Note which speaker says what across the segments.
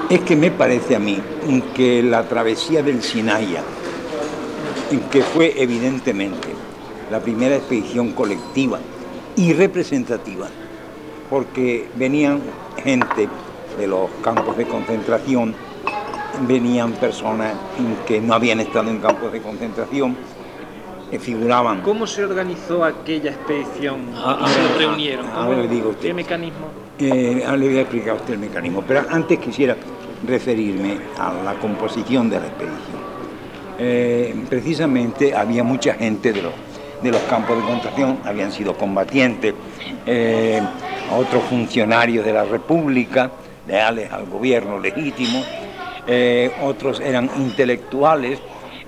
Speaker 1: Es que me parece a mí que la travesía del Sinaya, que fue evidentemente la primera expedición colectiva y representativa, porque venían gente de los campos de concentración, venían personas que no habían estado en campos de concentración, que figuraban.
Speaker 2: ¿Cómo se organizó aquella expedición? ¿Cómo se reunieron?
Speaker 1: Ahora le digo a usted.
Speaker 2: ¿Qué mecanismo?
Speaker 1: Ahora le voy a explicar a usted el mecanismo, pero antes quisiera referirme a la composición de la expedición. Precisamente había mucha gente de los campos de concentración, habían sido combatientes, otros funcionarios de la República, leales al gobierno legítimo, otros eran intelectuales,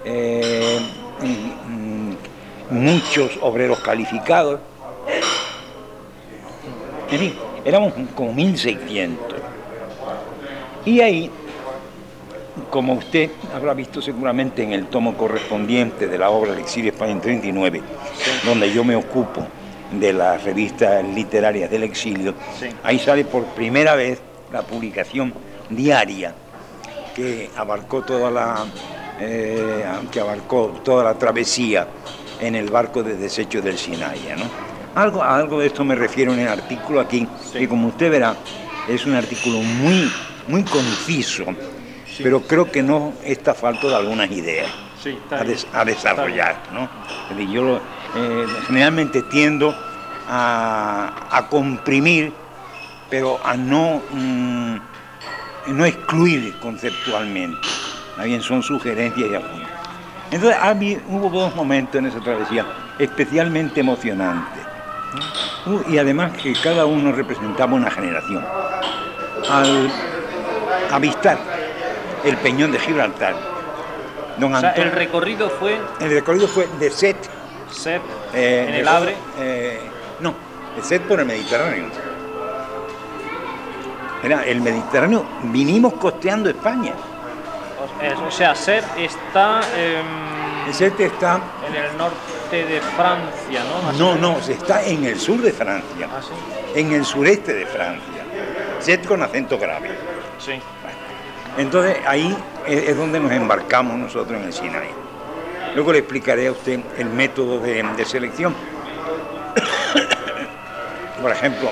Speaker 1: muchos obreros calificados. En fin, éramos como 1.600. Y ahí, como usted habrá visto seguramente en el tomo correspondiente de la obra El exilio España en 39, donde yo me ocupo de las revistas literarias del exilio, ahí sale por primera vez la publicación diaria que abarcó toda la travesía en el barco de desecho del Sinaya, ¿no? Algo de esto me refiero en el artículo aquí, que como usted verá, es un artículo muy, muy conciso, pero creo que no está falto de algunas ideas a desarrollar, ¿no? Es decir, yo generalmente tiendo a comprimir, pero a no excluir conceptualmente. Más bien son sugerencias y apuntes. Entonces, hubo dos momentos en esa travesía especialmente emocionantes. Y además que cada uno representaba una generación. Al avistar el peñón de Gibraltar, don Antonio,
Speaker 2: el recorrido fue
Speaker 1: de Sète.
Speaker 2: En el Havre.
Speaker 1: No, de Sète por el Mediterráneo. Era el Mediterráneo, vinimos costeando España.
Speaker 2: O sea, Sète está
Speaker 1: Sète está
Speaker 2: en el norte de Francia, ¿no?
Speaker 1: No, está en el sur de Francia.
Speaker 2: ¿Ah, sí?
Speaker 1: En el sureste de Francia. Sète con acento grave.
Speaker 2: Sí.
Speaker 1: Entonces ahí es donde nos embarcamos nosotros en el Sinaí. Luego le explicaré a usted el método de selección. Por ejemplo,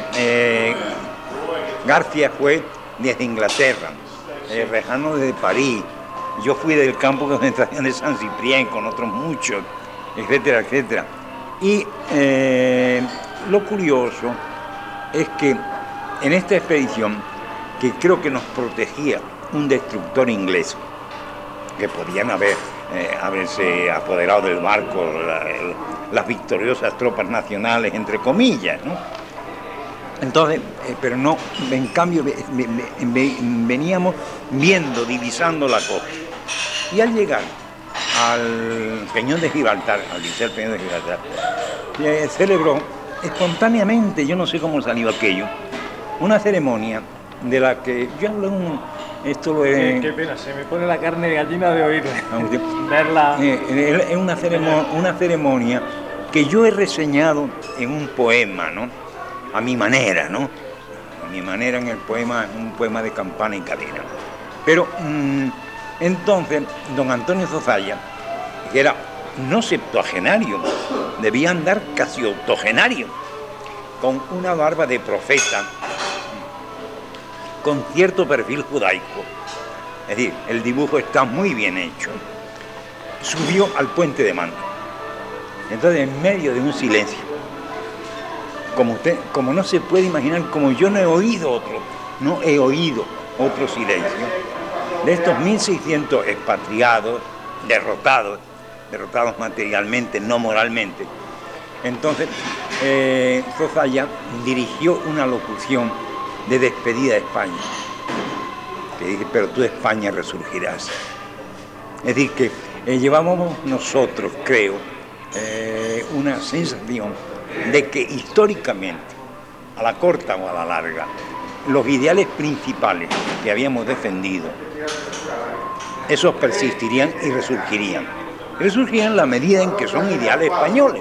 Speaker 1: García fue desde Inglaterra, Rejano desde París, yo fui del campo de concentración de San Ciprián con otros muchos, etcétera, etcétera. Y lo curioso es que en esta expedición, que creo que nos protegía un destructor inglés, que podían haberse apoderado del barco las victoriosas tropas nacionales, entre comillas, ¿no? Entonces, pero no, en cambio veníamos divisando la costa. Y al llegar al Peñón de Gibraltar, al liceo del Peñón de Gibraltar, celebró espontáneamente, yo no sé cómo salió aquello, una ceremonia de la que yo hablo
Speaker 2: qué pena, se me pone la carne de gallina de oírla. Verla.
Speaker 1: Es una ceremonia que yo he reseñado en un poema, ¿no? A mi manera, ¿no? A mi manera en el poema, un poema de campana y cadena. Pero entonces, don Antonio Zozaya, que era no septuagenario, debía andar casi octogenario, con una barba de profeta, con cierto perfil judaico. Es decir, el dibujo está muy bien hecho. Subió al puente de mando. Entonces, en medio de un silencio, como no se puede imaginar, como yo no he oído otro silencio, de estos 1.600 expatriados, derrotados materialmente, no moralmente. Entonces, Zozaya dirigió una locución de despedida de España, que dice: pero tú, España, resurgirás. Es decir, que llevábamos nosotros, creo, una sensación de que históricamente, a la corta o a la larga, los ideales principales que habíamos defendido, esos persistirían y resurgirían. Resurgirían en la medida en que son ideales españoles.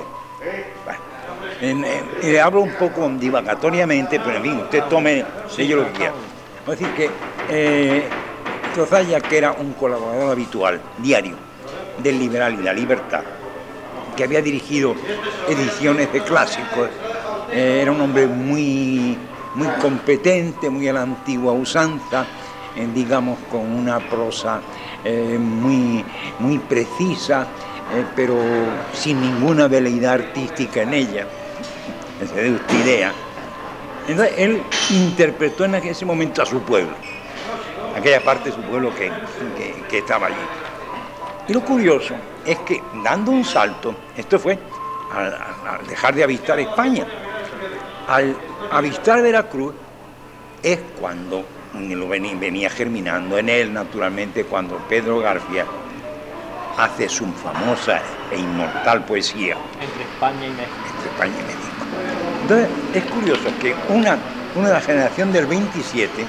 Speaker 1: Bueno, hablo un poco divagatoriamente, pero en fin, usted tome ello lo que quiera. Es decir, que Ernesto Zaya, que era un colaborador habitual, diario, del Liberal y La Libertad, que había dirigido ediciones de clásicos, era un hombre muy competente, muy a la antigua usanza, digamos, con una prosa muy precisa, pero sin ninguna veleidad artística en ella. Se dé usted idea. Entonces él interpretó en ese momento a su pueblo, aquella parte de su pueblo que estaba allí. Y lo curioso es que, dando un salto, esto fue al dejar de avistar España, al avistar Veracruz, es cuando venía germinando en él, naturalmente, cuando Pedro García hace su famosa e inmortal poesía.
Speaker 2: Entre España y México.
Speaker 1: Entre España y México. Entonces, es curioso que una de la generación del 27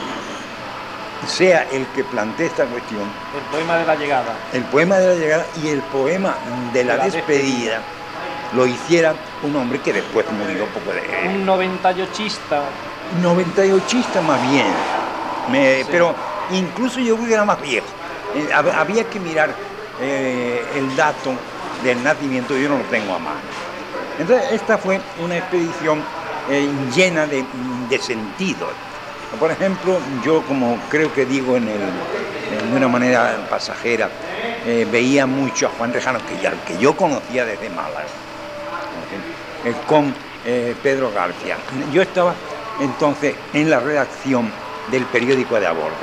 Speaker 1: sea el que plantee esta cuestión.
Speaker 2: El poema de la llegada.
Speaker 1: El poema de la llegada y el poema de la despedida lo hiciera un hombre que después murió poco de él.
Speaker 2: Un 98ista.
Speaker 1: 98ista más bien. Sí. Pero incluso yo creo que era más viejo. Había que mirar el dato del nacimiento, yo no lo tengo a mano. Entonces, esta fue una expedición llena de sentido. Por ejemplo, yo, como creo que digo de una manera pasajera, veía mucho a Juan Rejano, que yo conocía desde Málaga, con Pedro García. Yo estaba entonces en la redacción del periódico de a bordo,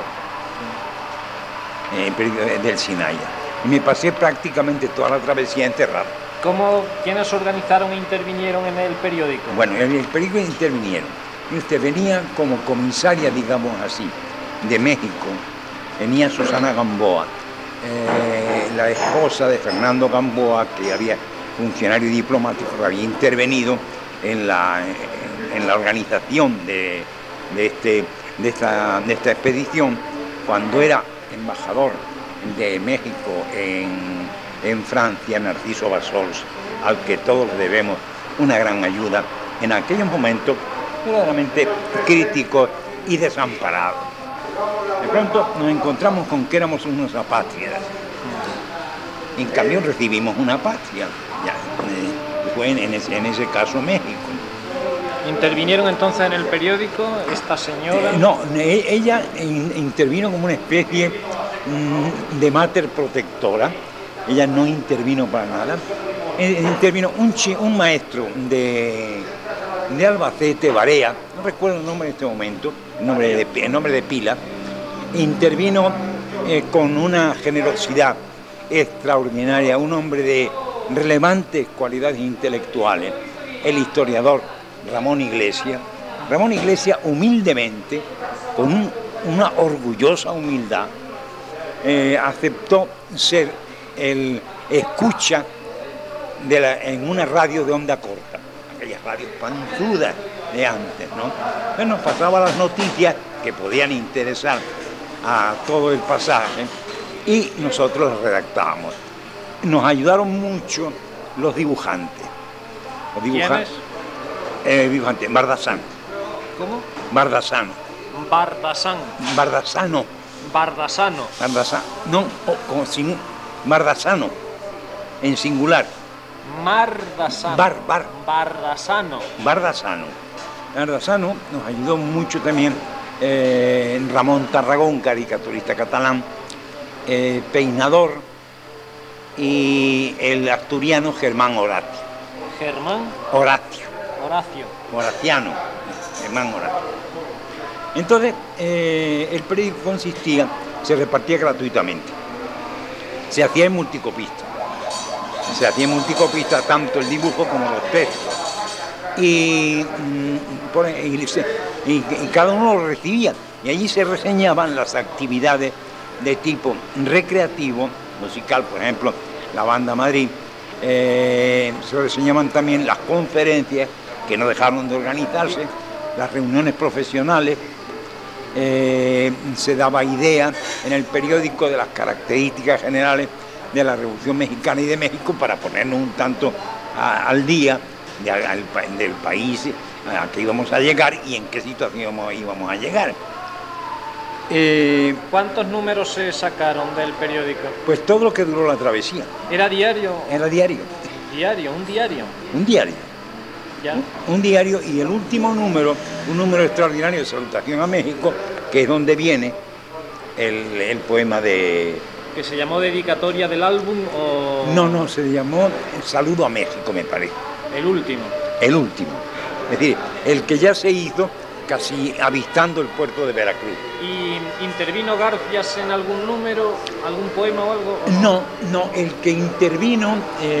Speaker 1: del Sinaya, y me pasé prácticamente toda la travesía encerrado.
Speaker 2: ¿Quiénes organizaron e intervinieron en el periódico?
Speaker 1: Bueno, en el periódico intervinieron. Y usted venía como comisaria, digamos así, de México. Venía Susana Gamboa, la esposa de Fernando Gamboa, que había funcionario diplomático, que había intervenido en la organización de esta expedición, cuando era embajador de México en Francia, Narciso Bassols, al que todos le debemos una gran ayuda en aquellos momentos verdaderamente críticos y desamparados. De pronto nos encontramos con que éramos unos apátridas. En cambio recibimos una patria, fue en ese caso México.
Speaker 2: ¿Intervinieron entonces en el periódico esta señora?
Speaker 1: No, ella intervino como una especie de mater protectora. Ella no intervino para nada. Intervino un maestro de Albacete, Barea, no recuerdo el nombre en este momento, el nombre de pila. Intervino con una generosidad extraordinaria, un hombre de relevantes cualidades intelectuales, el historiador Ramón Iglesias. Ramón Iglesias, humildemente, con una orgullosa humildad, aceptó ser el escucha en una radio de onda corta, aquellas radios panzudas de antes, ¿no? Pues nos pasaba las noticias que podían interesar a todo el pasaje y nosotros las redactábamos. Nos ayudaron mucho los dibujantes.
Speaker 2: ¿Quiénes?
Speaker 1: Dibujante, Bardasano.
Speaker 2: ¿Cómo?
Speaker 1: Bardasano.
Speaker 2: Bardasano.
Speaker 1: No, sin Bardasano, en singular. Bardasano nos ayudó mucho también Ramón Tarragón, caricaturista catalán, peinador, y el asturiano Germán Horacio. Horaciano, Germán Horacio. Entonces, el periódico se repartía gratuitamente. Se hacía en multicopista. Tanto el dibujo como los textos. Y cada uno lo recibía. Y allí se reseñaban las actividades de tipo recreativo, musical, por ejemplo, la Banda Madrid. Se reseñaban también las conferencias que no dejaron de organizarse, las reuniones profesionales. Se daba idea en el periódico de las características generales de la Revolución Mexicana y de México para ponernos un tanto al día del país a que íbamos a llegar y en qué situación íbamos a llegar.
Speaker 2: ¿Cuántos números se sacaron del periódico?
Speaker 1: Pues todo lo que duró la travesía.
Speaker 2: ¿Era diario?
Speaker 1: Era diario.
Speaker 2: ¿Diario? ¿Un diario?
Speaker 1: Un diario.
Speaker 2: ¿Ya?
Speaker 1: Un diario, y el último número, un número extraordinario de Salutación a México, que es donde viene el poema de...
Speaker 2: ¿Que se llamó dedicatoria del álbum o...?
Speaker 1: No, se llamó Saludo a México, me parece.
Speaker 2: El último.
Speaker 1: El último. Es decir, el que ya se hizo casi avistando el puerto de Veracruz.
Speaker 2: ¿Y intervino Garfias en algún número, algún poema o algo?
Speaker 1: No, el que intervino,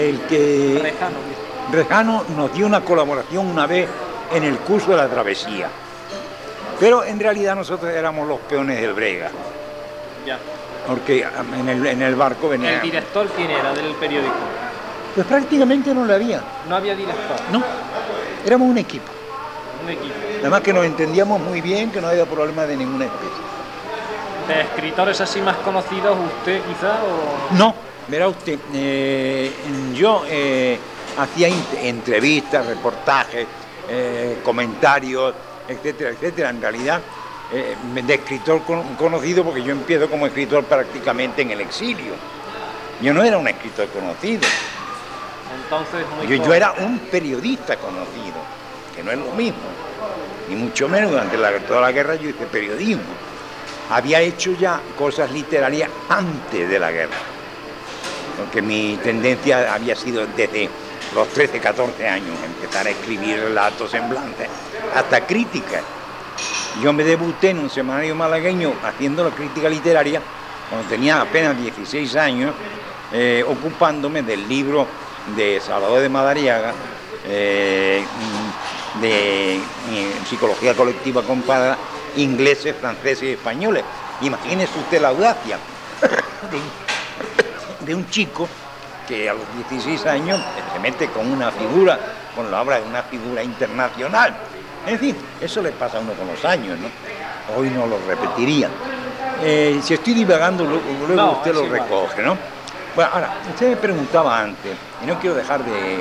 Speaker 1: Rejano nos dio una colaboración una vez en el curso de la travesía. Pero en realidad nosotros éramos los peones del Brega.
Speaker 2: Ya.
Speaker 1: Porque en el barco venía...
Speaker 2: ¿El director quién era del periódico?
Speaker 1: Pues prácticamente no lo había.
Speaker 2: ¿No había director?
Speaker 1: No, éramos un equipo.
Speaker 2: Un equipo.
Speaker 1: Además que nos entendíamos muy bien, que no había problema de ninguna especie.
Speaker 2: ¿De escritores así más conocidos usted quizá o...?
Speaker 1: No, verá usted, yo hacía entrevistas, reportajes, comentarios, etcétera, etcétera. En realidad, de escritor conocido, porque yo empiezo como escritor prácticamente en el exilio. Yo no era un escritor conocido.
Speaker 2: Entonces,
Speaker 1: yo era un periodista conocido, que no es lo mismo. Ni mucho menos, durante toda la guerra yo hice periodismo. Había hecho ya cosas literarias antes de la guerra, porque mi tendencia había sido desde los 13, 14 años empezar a escribir relatos, semblantes, hasta críticas. Yo me debuté en un semanario malagueño haciendo la crítica literaria cuando tenía apenas 16 años, ocupándome del libro de Salvador de Madariaga, de psicología colectiva comparada, ingleses, franceses y españoles. Imagínese usted la audacia de un chico que a los 16 años se mete con una figura, con la obra de una figura internacional. En fin, eso le pasa a uno con los años, ¿no? Hoy no lo repetiría. Si estoy divagando, luego no, usted lo recoge, ¿no? Bueno, ahora, usted me preguntaba antes, y no quiero dejar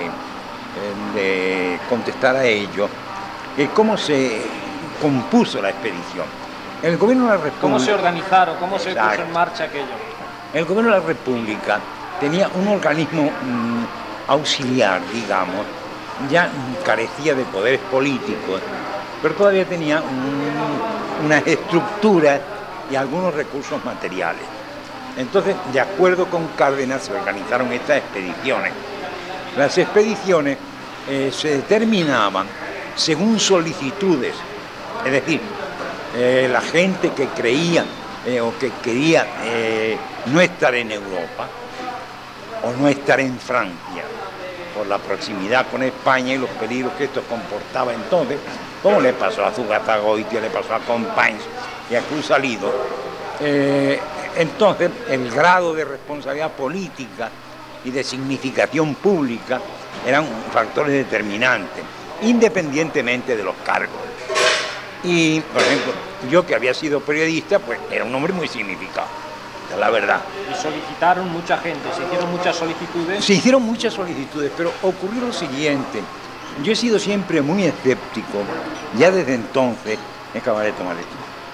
Speaker 1: de contestar a ello, cómo se compuso la expedición. El gobierno de la República...
Speaker 2: ¿Cómo se organizaron? ¿Cómo se puso en marcha aquello?
Speaker 1: El gobierno de la República tenía un organismo auxiliar, digamos, ya carecía de poderes políticos, pero todavía tenía unas estructuras y algunos recursos materiales. Entonces, de acuerdo con Cárdenas, se organizaron estas expediciones. Las expediciones se determinaban según solicitudes, es decir, la gente que creía o que quería no estar en Europa o no estar en Francia, por la proximidad con España y los peligros que esto comportaba entonces, como le pasó a Zugatagoitia, le pasó a Companys y a Cruz Salido. Entonces, el grado de responsabilidad política y de significación pública eran factores determinantes, independientemente de los cargos. Y, por ejemplo, yo que había sido periodista, pues era un hombre muy significado, es la verdad.
Speaker 2: Y solicitaron mucha gente, se hicieron muchas solicitudes.
Speaker 1: Se hicieron muchas solicitudes, pero ocurrió lo siguiente. Yo he sido siempre muy escéptico, ya desde entonces, me acabaré de tomar esto.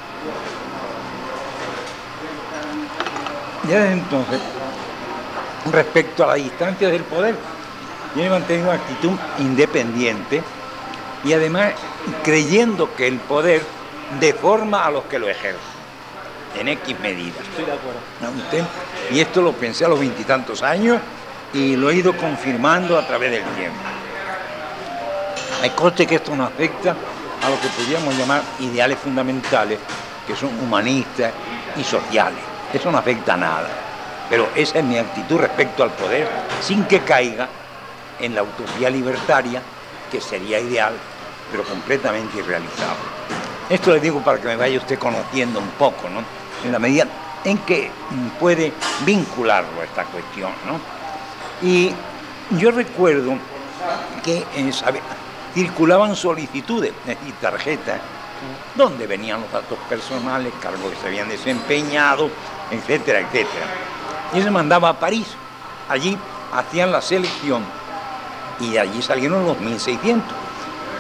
Speaker 1: Ya desde entonces, respecto a la distancia del poder, yo he mantenido una actitud independiente y además creyendo que el poder deforma a los que lo ejercen, en X medida.
Speaker 2: Estoy de acuerdo.
Speaker 1: ¿No? Y esto lo pensé a los 20 y tantos años y lo he ido confirmando a través del tiempo. Hay conste que esto no afecta a lo que podríamos llamar ideales fundamentales, que son humanistas y sociales. Eso no afecta a nada. Pero esa es mi actitud respecto al poder, sin que caiga en la utopía libertaria, que sería ideal, pero completamente irrealizable. Esto le digo para que me vaya usted conociendo un poco, ¿no? En la medida en que puede vincularlo a esta cuestión, ¿no? Y yo recuerdo que circulaban solicitudes, es decir, tarjetas, donde venían los datos personales, cargos que se habían desempeñado, etcétera, etcétera. Y se mandaba a París. Allí hacían la selección y de allí salieron los 1.600.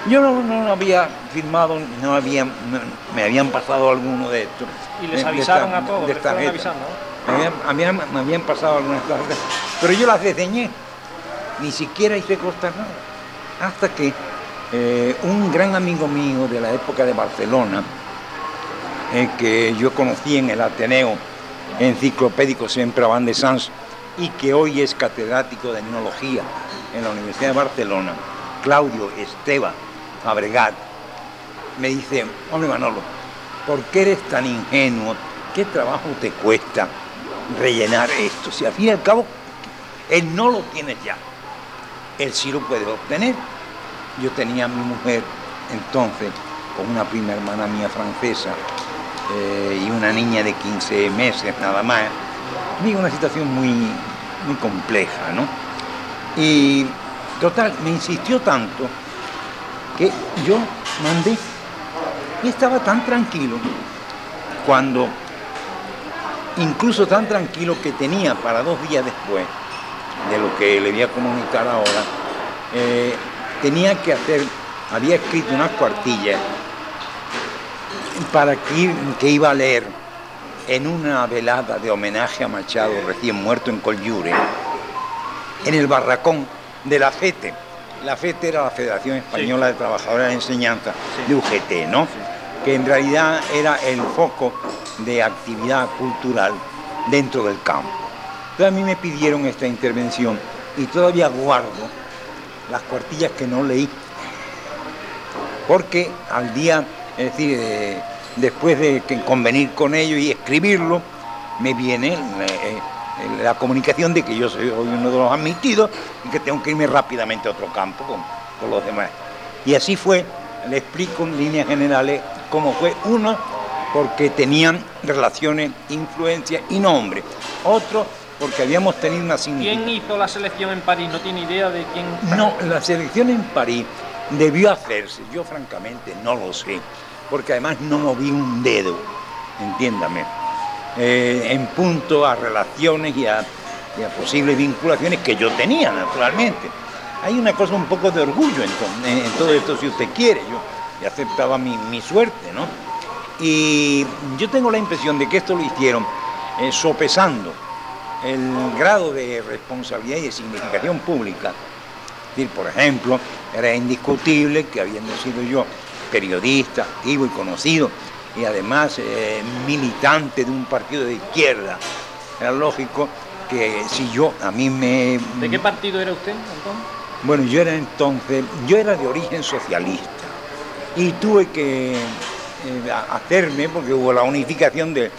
Speaker 1: Yo no había firmado, me habían pasado alguno de estos.
Speaker 2: ¿Y les avisaron a todos? ¿Les fueron avisando?
Speaker 1: Me habían pasado algunas tarjetas, pero yo las desdeñé. Ni siquiera hice constar nada. Hasta que un gran amigo mío de la época de Barcelona, que yo conocí en el Ateneo Enciclopédico Sempre Avant de Sans, y que hoy es catedrático de etnología en la Universidad de Barcelona, Claudio Esteba Fabregat, me dice: hombre Manolo, ¿por qué eres tan ingenuo? ¿Qué trabajo te cuesta rellenar esto? Si al fin y al cabo él no lo tiene ya, él sí lo puede obtener. Yo tenía a mi mujer entonces con una prima hermana mía francesa y una niña de 15 meses nada más. Digo, una situación muy compleja, ¿no? Y total, me insistió tanto que yo mandé y estaba tan tranquilo, cuando incluso tan tranquilo que tenía para 2 días después de lo que le voy a comunicar ahora, tenía que hacer, había escrito unas cuartillas para que iba a leer en una velada de homenaje a Machado, recién muerto en Colllure, en el barracón de la FETE. La FETE era la Federación Española de Trabajadores de Enseñanza, de UGT, ¿no? Que en realidad era el foco de actividad cultural dentro del campo. Entonces a mí me pidieron esta intervención y todavía guardo las cuartillas que no leí, porque al día, es decir, después de convenir con ellos y escribirlo, me viene la comunicación de que yo soy uno de los admitidos y que tengo que irme rápidamente a otro campo con los demás. Y así fue. Le explico en líneas generales cómo fue. Uno, porque tenían relaciones, influencia y nombre. Otro, porque habíamos tenido una significación.
Speaker 2: ¿Quién hizo la selección en París? ¿No tiene idea de quién?
Speaker 1: No, la selección en París debió hacerse. Yo francamente no lo sé, porque además no moví un dedo, entiéndame, en punto a relaciones y a posibles vinculaciones que yo tenía, naturalmente. Hay una cosa un poco de orgullo en todo esto, si usted quiere. Yo aceptaba mi suerte, ¿no? Y yo tengo la impresión de que esto lo hicieron sopesando el grado de responsabilidad y de significación pública. Es decir, por ejemplo, era indiscutible que, habiendo sido yo periodista, activo y conocido, y además militante de un partido de izquierda, era lógico que si a mí me...
Speaker 2: ¿De qué partido era usted, entonces?
Speaker 1: Bueno, yo era de origen socialista y tuve que hacerme, porque hubo la unificación del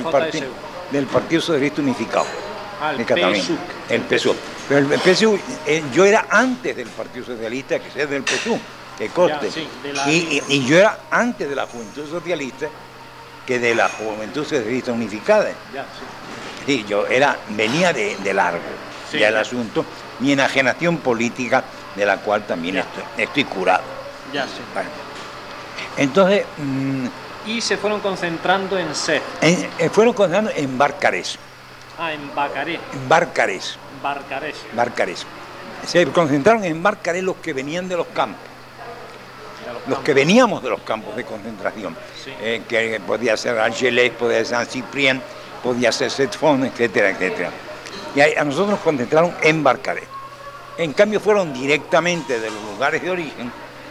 Speaker 1: Partido Socialista Unificado de Cataluña, el PSUV. Pero el PSUV, yo era antes del Partido Socialista, que es del PSUV, que coste. Ya, sí, y yo era antes de la Juventud Socialista que de la Juventud Socialista Unificada. Ya, sí. Sí, yo venía de largo, sí, ya el asunto, mi enajenación política, de la cual también estoy curado.
Speaker 2: Ya, sí.
Speaker 1: Bueno, entonces...
Speaker 2: y se fueron concentrando en SED.
Speaker 1: Fueron concentrando en Barcarés.
Speaker 2: Ah, en Bacaré.
Speaker 1: En Barcarés. Barcarés. Se concentraron en Barcarés los que venían de los campos. Los que veníamos de los campos de concentración. Sí. Que podía ser Argelès, podía ser Saint-Cyprien, podía ser Setfon, etcétera, etcétera. Y a nosotros nos concentraron en Barcarés. En cambio fueron directamente de los lugares de origen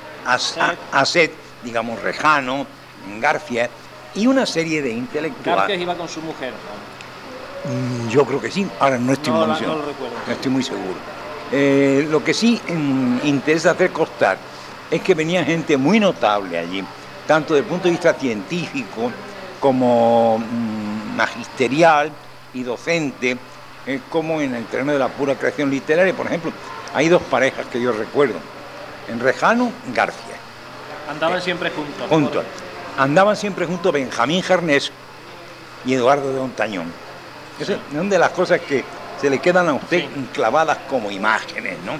Speaker 1: a Set, digamos, Rejano, Garfias y una serie de intelectuales.
Speaker 2: Garfias iba con su mujer, ¿no?
Speaker 1: Yo creo que sí, ahora no estoy muy seguro.
Speaker 2: No lo recuerdo.
Speaker 1: No estoy muy seguro. Lo que sí interesa hacer constar es que venía gente muy notable allí, tanto desde el punto de vista científico como magisterial y docente, como en el terreno de la pura creación literaria. Por ejemplo, hay 2 parejas que yo recuerdo, en Rejano, García.
Speaker 2: Andaban siempre juntos.
Speaker 1: Andaban siempre juntos Benjamín Jarnés y Eduardo de Ontañón. Esas son de las cosas que se le quedan a usted clavadas como imágenes, ¿no?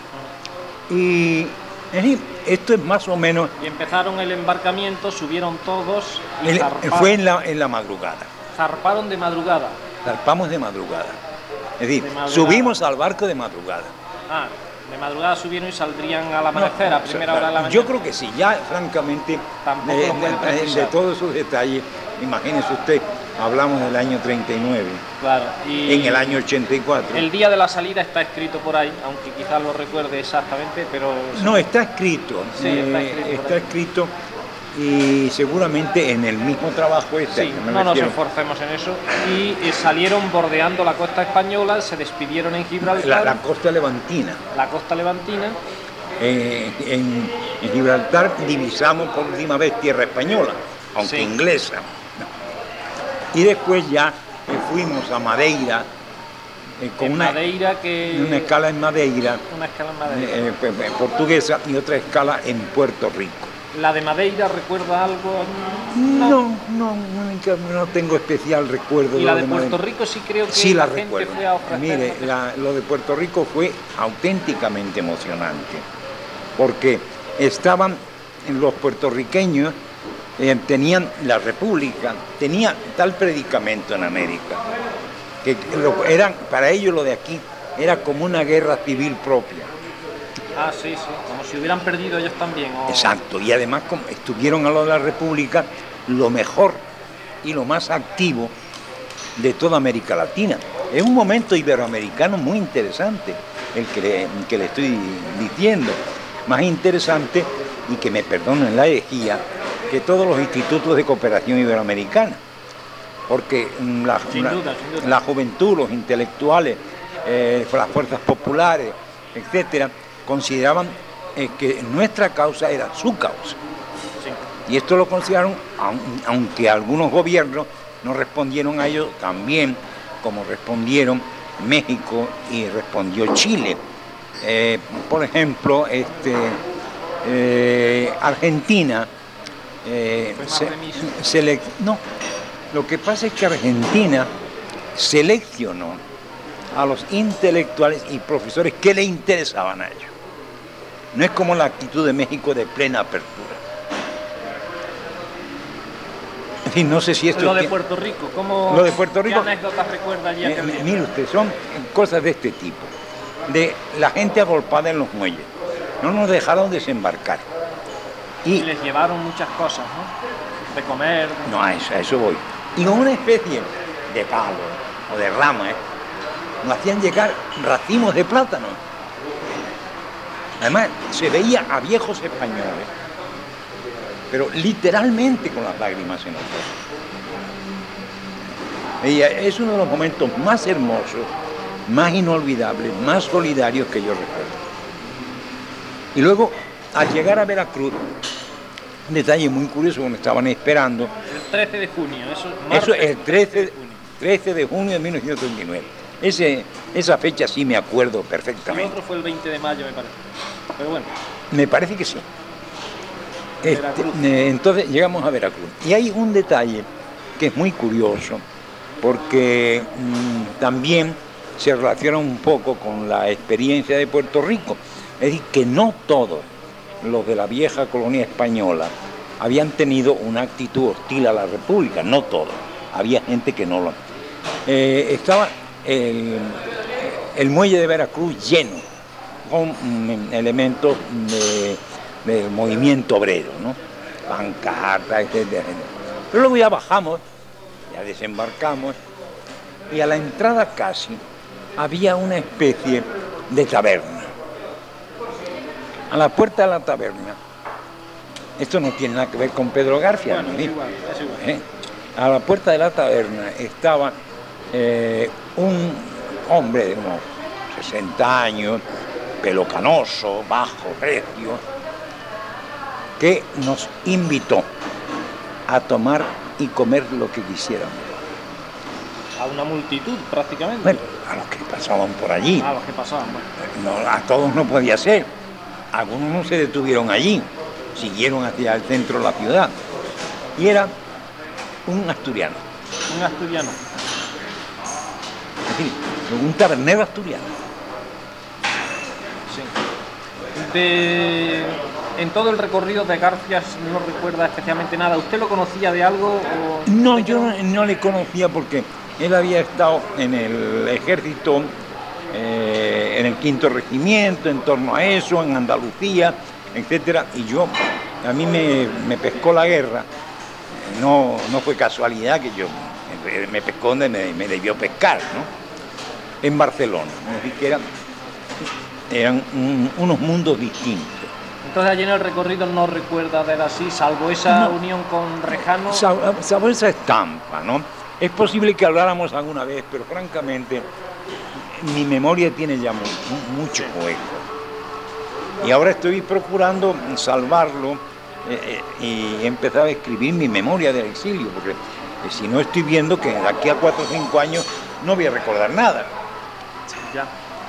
Speaker 1: Y esto es más o menos...
Speaker 2: Y empezaron el embarcamiento, subieron todos y
Speaker 1: fue en la madrugada.
Speaker 2: ¿Zarparon de madrugada?
Speaker 1: Zarpamos de madrugada. Es decir, subimos al barco de madrugada.
Speaker 2: Ah, De madrugada subieron y saldrían al amanecer, a primera hora de la mañana.
Speaker 1: Yo creo que sí, ya francamente, de todos esos detalles, imagínese usted, hablamos del año 39,
Speaker 2: claro, y
Speaker 1: en el año 84.
Speaker 2: El día de la salida está escrito por ahí, aunque quizás lo recuerde exactamente, pero...
Speaker 1: No, está escrito,
Speaker 2: sí, está escrito
Speaker 1: y seguramente en el mismo trabajo
Speaker 2: sí, no nos esforcemos en eso. Y salieron bordeando la costa española, se despidieron en Gibraltar.
Speaker 1: La costa levantina.
Speaker 2: La costa levantina.
Speaker 1: En Gibraltar divisamos por última vez tierra española, aunque sí, inglesa. Y después ya fuimos a Madeira, con una escala en Madeira, portuguesa, y otra escala en Puerto Rico.
Speaker 2: ¿La de Madeira recuerda algo?
Speaker 1: No tengo especial recuerdo.
Speaker 2: ¿Y la de Puerto Rico sí creo que
Speaker 1: sí,
Speaker 2: la
Speaker 1: gente recuerdo.
Speaker 2: Fue a ofrecer?
Speaker 1: Mire, lo de Puerto Rico fue auténticamente emocionante, porque estaban los puertorriqueños, tenían la República, tenía tal predicamento en América, que para ellos lo de aquí era como una guerra civil propia.
Speaker 2: Ah, sí, como si hubieran perdido ellos también.
Speaker 1: Exacto, y además como estuvieron a lo de la República lo mejor y lo más activo de toda América Latina. Es un momento iberoamericano muy interesante el que le estoy diciendo, más interesante, y que me perdonen la herejía, que todos los institutos de cooperación iberoamericana, porque la juventud, los intelectuales, las fuerzas populares, etcétera, consideraban que nuestra causa era su causa. Sí. Y esto lo consideraron, aunque algunos gobiernos no respondieron a ello también, como respondieron México y respondió Chile. Por ejemplo, Argentina, no, lo que pasa es que Argentina seleccionó a los intelectuales y profesores que le interesaban a ellos. No es como la actitud de México de plena apertura. En fin, no sé si esto...
Speaker 2: Lo de Puerto Rico, ¿cómo?
Speaker 1: Lo de Puerto Rico...
Speaker 2: ¿Qué anécdotas recuerda allí?
Speaker 1: Mire usted, son cosas de este tipo. De la gente agolpada en los muelles. No nos dejaron desembarcar.
Speaker 2: Y les llevaron muchas cosas, ¿no? De comer...
Speaker 1: No, a eso voy. Y con una especie de palo o de rama, nos hacían llegar racimos de plátano. Además, se veía a viejos españoles, pero literalmente con las lágrimas en los ojos. Y es uno de los momentos más hermosos, más inolvidables, más solidarios que yo recuerdo. Y luego, al llegar a Veracruz, un detalle muy curioso, cuando estaban esperando...
Speaker 2: El 13 de junio,
Speaker 1: eso es el 13 de junio de 1939. Esa fecha sí me acuerdo perfectamente.
Speaker 2: El otro fue el 20 de mayo, me parece. Pero bueno.
Speaker 1: Me parece que sí. Entonces llegamos a Veracruz. Y hay un detalle que es muy curioso, porque también se relaciona un poco con la experiencia de Puerto Rico. Es decir, que no todos los de la vieja colonia española habían tenido una actitud hostil a la República, no todos. Había gente que no lo... estaba el muelle de Veracruz lleno con elementos del movimiento obrero, ¿no? Pancartas, etc. Pero luego ya bajamos, ya desembarcamos, y a la entrada casi había una especie de taberna. A la puerta de la taberna, esto no tiene nada que ver con Pedro García,
Speaker 2: bueno,
Speaker 1: ¿no?
Speaker 2: Es igual.
Speaker 1: A la puerta de la taberna estaba un hombre de unos 60 años, pelo canoso, bajo, recio, que nos invitó a tomar y comer lo que quisiéramos.
Speaker 2: A una multitud, prácticamente.
Speaker 1: Bueno, a los que pasaban por allí.
Speaker 2: A los que pasaban, bueno.
Speaker 1: No, a todos no podía ser. Algunos no se detuvieron allí, siguieron hacia el centro de la ciudad. Y era un asturiano.
Speaker 2: Un asturiano.
Speaker 1: Es decir, un tabernero asturiano.
Speaker 2: Sí. En todo el recorrido de Garcias no recuerda especialmente nada. ¿Usted lo conocía de algo?
Speaker 1: No, yo no le conocía porque él había estado en el ejército en el 5.º Regimiento, en torno a eso, en Andalucía, etcétera. Y a mí me pescó la guerra. No fue casualidad que me pescó donde me debió pescar, ¿no? En Barcelona. Es decir, que eran unos mundos distintos.
Speaker 2: Entonces allí en el recorrido no recuerda ver así, salvo esa unión con Rejano.
Speaker 1: Salvo esa estampa, ¿no? Es posible que habláramos alguna vez, pero francamente mi memoria tiene ya mucho hueco. Y ahora estoy procurando salvarlo y empezar a escribir mi memoria del exilio, porque si no estoy viendo que de aquí a 4 o 5 años no voy a recordar nada.
Speaker 2: Ya.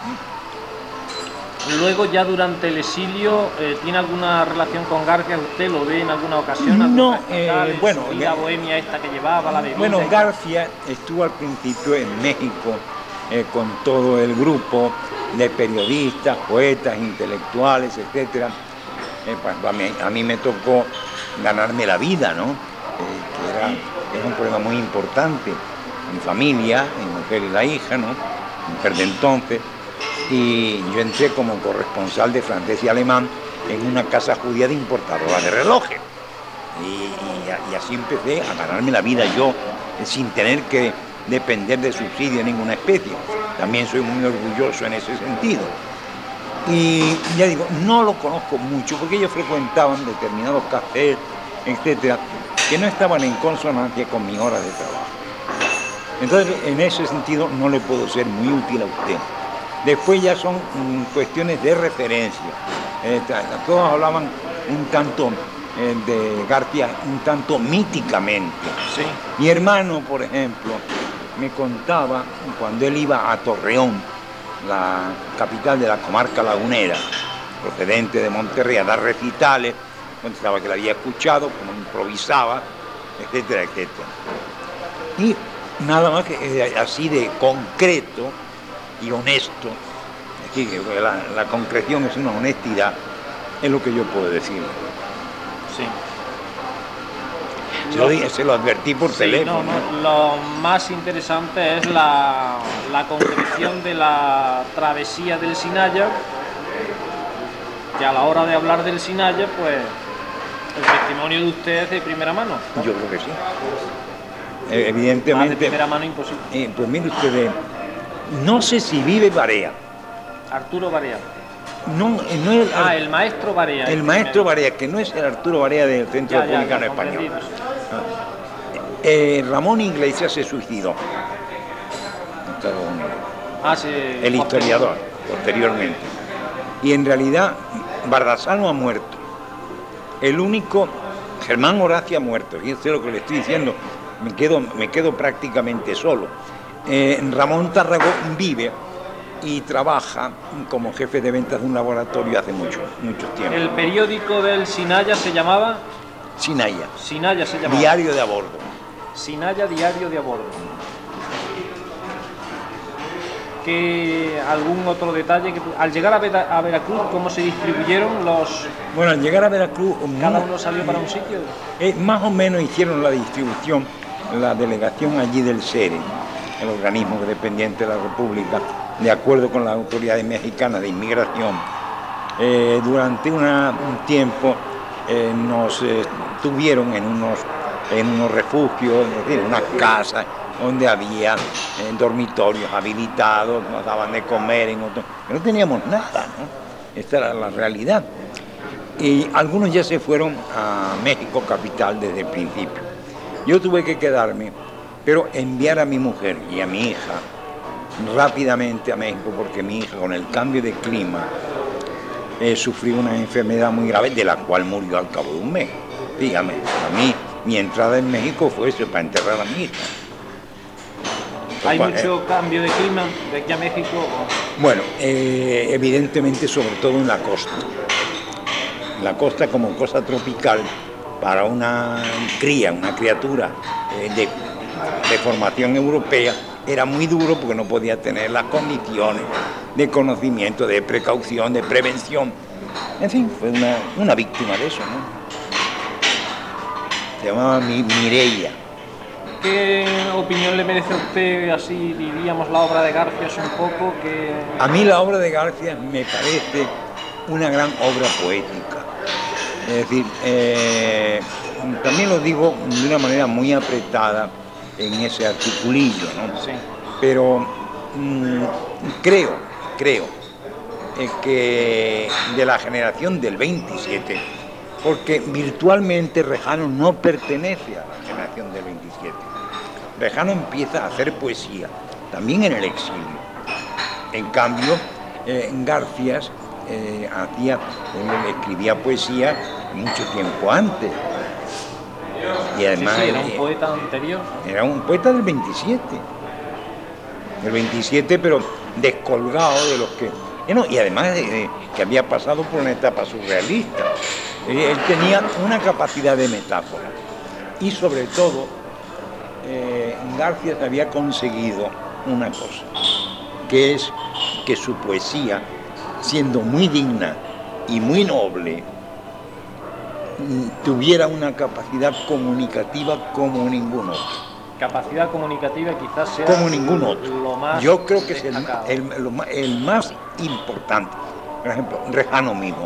Speaker 2: Luego ya durante el exilio, ¿tiene alguna relación con García? ¿Usted lo ve en alguna ocasión?
Speaker 1: No, bueno.
Speaker 2: La bohemia esta que llevaba, la bebida.
Speaker 1: Bueno, García estuvo al principio en México con todo el grupo de periodistas, poetas, intelectuales, etcétera. A mí me tocó ganarme la vida, ¿no? Que era un problema muy importante. Mi familia, mi mujer y la hija, ¿no? Mi mujer de entonces. Y yo entré como corresponsal de francés y alemán en una casa judía de importadora de relojes. Y así empecé a ganarme la vida yo, sin tener que depender de subsidio de ninguna especie. También soy muy orgulloso en ese sentido. Y ya digo, no lo conozco mucho porque ellos frecuentaban determinados cafés, etcétera, que no estaban en consonancia con mi hora de trabajo. Entonces, en ese sentido, no le puedo ser muy útil a usted. Después ya son cuestiones de referencia. Todos hablaban un tanto de García, un tanto míticamente.
Speaker 2: Sí.
Speaker 1: Mi hermano, por ejemplo, me contaba cuando él iba a Torreón, la capital de la comarca lagunera, procedente de Monterrey, a dar recitales, contaba que la había escuchado, cómo improvisaba, etcétera, etcétera. Y nada más que así de concreto y honesto, es decir, que la concreción es una honestidad, es lo que yo puedo decir.
Speaker 2: Sí.
Speaker 1: Se lo advertí por teléfono.
Speaker 2: Lo más interesante es la concreción de la travesía del Sinaia, que a la hora de hablar del Sinaia, pues el testimonio de usted es de primera mano, ¿no?
Speaker 1: Yo creo que sí. Evidentemente.
Speaker 2: Más de primera mano imposible.
Speaker 1: Pues mire usted, no sé si vive Barea.
Speaker 2: Arturo Barea.
Speaker 1: No es
Speaker 2: el maestro Barea.
Speaker 1: El maestro Barea, que no es el Arturo Barea del Centro Republicano Español. Ramón Iglesias se suicidó en Estados Unidos.
Speaker 2: Sí.
Speaker 1: El historiador, posteriormente. Y en realidad, Bardasano ha muerto. El único, Germán Horacio ha muerto. Fíjense lo que le estoy diciendo, me quedo prácticamente solo. Ramón Tarragón vive y trabaja como jefe de ventas de un laboratorio hace mucho tiempo.
Speaker 2: ¿El periódico del Sinaia se llamaba?
Speaker 1: Sinaia.
Speaker 2: Sinaia se llamaba.
Speaker 1: Diario de a bordo.
Speaker 2: Sinaia, diario de a bordo. ¿Qué, algún otro detalle? Al llegar a Veracruz, ¿cómo se distribuyeron los...?
Speaker 1: Bueno, al llegar a Veracruz...
Speaker 2: ¿Cada uno salió para un sitio?
Speaker 1: Más o menos hicieron la distribución la delegación allí del SERE, el organismo dependiente de la República, de acuerdo con las autoridades mexicanas de inmigración. Durante un tiempo nos tuvieron en unos refugios, es decir, unas casas donde había dormitorios habilitados, nos daban de comer en otros, pero no teníamos nada, ¿no? Esta era la realidad. Y algunos ya se fueron a México capital desde el principio. Yo tuve que quedarme, pero enviar a mi mujer y a mi hija rápidamente a México, porque mi hija, con el cambio de clima, sufrió una enfermedad muy grave, de la cual murió al cabo de un mes. Dígame, a mí mi entrada en México fue eso, para enterrar a mi hija.
Speaker 2: ¿Hay mucho cambio de clima de aquí a México?
Speaker 1: Bueno, evidentemente, sobre todo en la costa. La costa como cosa tropical para una criatura de formación europea era muy duro, porque no podía tener las condiciones de conocimiento, de precaución, de prevención. En fin, fue una víctima de eso, ¿no? Se llamaba Mireia,
Speaker 2: ¿Qué opinión le merece a usted, así diríamos, la obra de Garfias un poco? Que...
Speaker 1: A mí la obra de Garfias me parece una gran obra poética. Es decir, también lo digo de una manera muy apretada en ese articulillo, ¿no?
Speaker 2: Sí.
Speaker 1: Pero creo que de la generación del 27, porque virtualmente Rejano no pertenece a la generación del 27. Rejano empieza a hacer poesía, también en el exilio. En cambio, Garfias él escribía poesía mucho tiempo antes. Y además
Speaker 2: Sí, era un poeta anterior.
Speaker 1: Era un poeta del 27. Del 27, pero descolgado de los que... y además que había pasado por una etapa surrealista. Él tenía una capacidad de metáfora. Y sobre todo, Garfias había conseguido una cosa, que es que su poesía, siendo muy digna y muy noble, tuviera una capacidad comunicativa como ningún otro.
Speaker 2: Capacidad comunicativa quizás sea
Speaker 1: como ningún otro.
Speaker 2: Lo más
Speaker 1: Yo creo que
Speaker 2: destacado.
Speaker 1: es el más importante. Por ejemplo, Rejano mismo.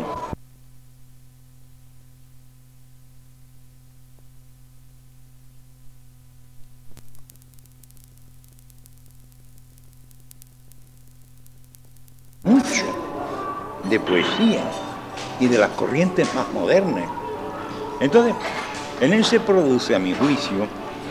Speaker 1: Mucho de poesía y de las corrientes más modernas. Entonces, en él se produce, a mi juicio,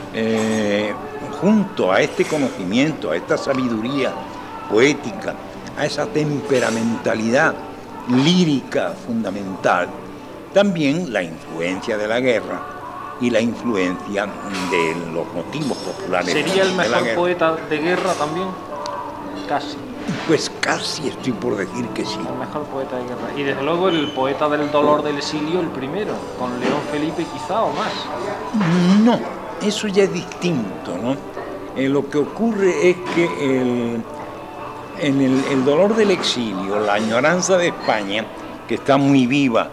Speaker 1: junto a este conocimiento, a esta sabiduría poética, a esa temperamentalidad lírica fundamental, también la influencia de la guerra y la influencia de los motivos populares.
Speaker 2: ¿Sería el
Speaker 1: de la
Speaker 2: mejor
Speaker 1: guerra.
Speaker 2: poeta de guerra también? Casi.
Speaker 1: Pues casi estoy por decir que sí.
Speaker 2: El mejor poeta de guerra. Y desde luego el poeta del dolor del exilio, el primero, con León Felipe quizá o más.
Speaker 1: No, eso ya es distinto, ¿no? Lo que ocurre es que en el dolor del exilio, la añoranza de España, que está muy viva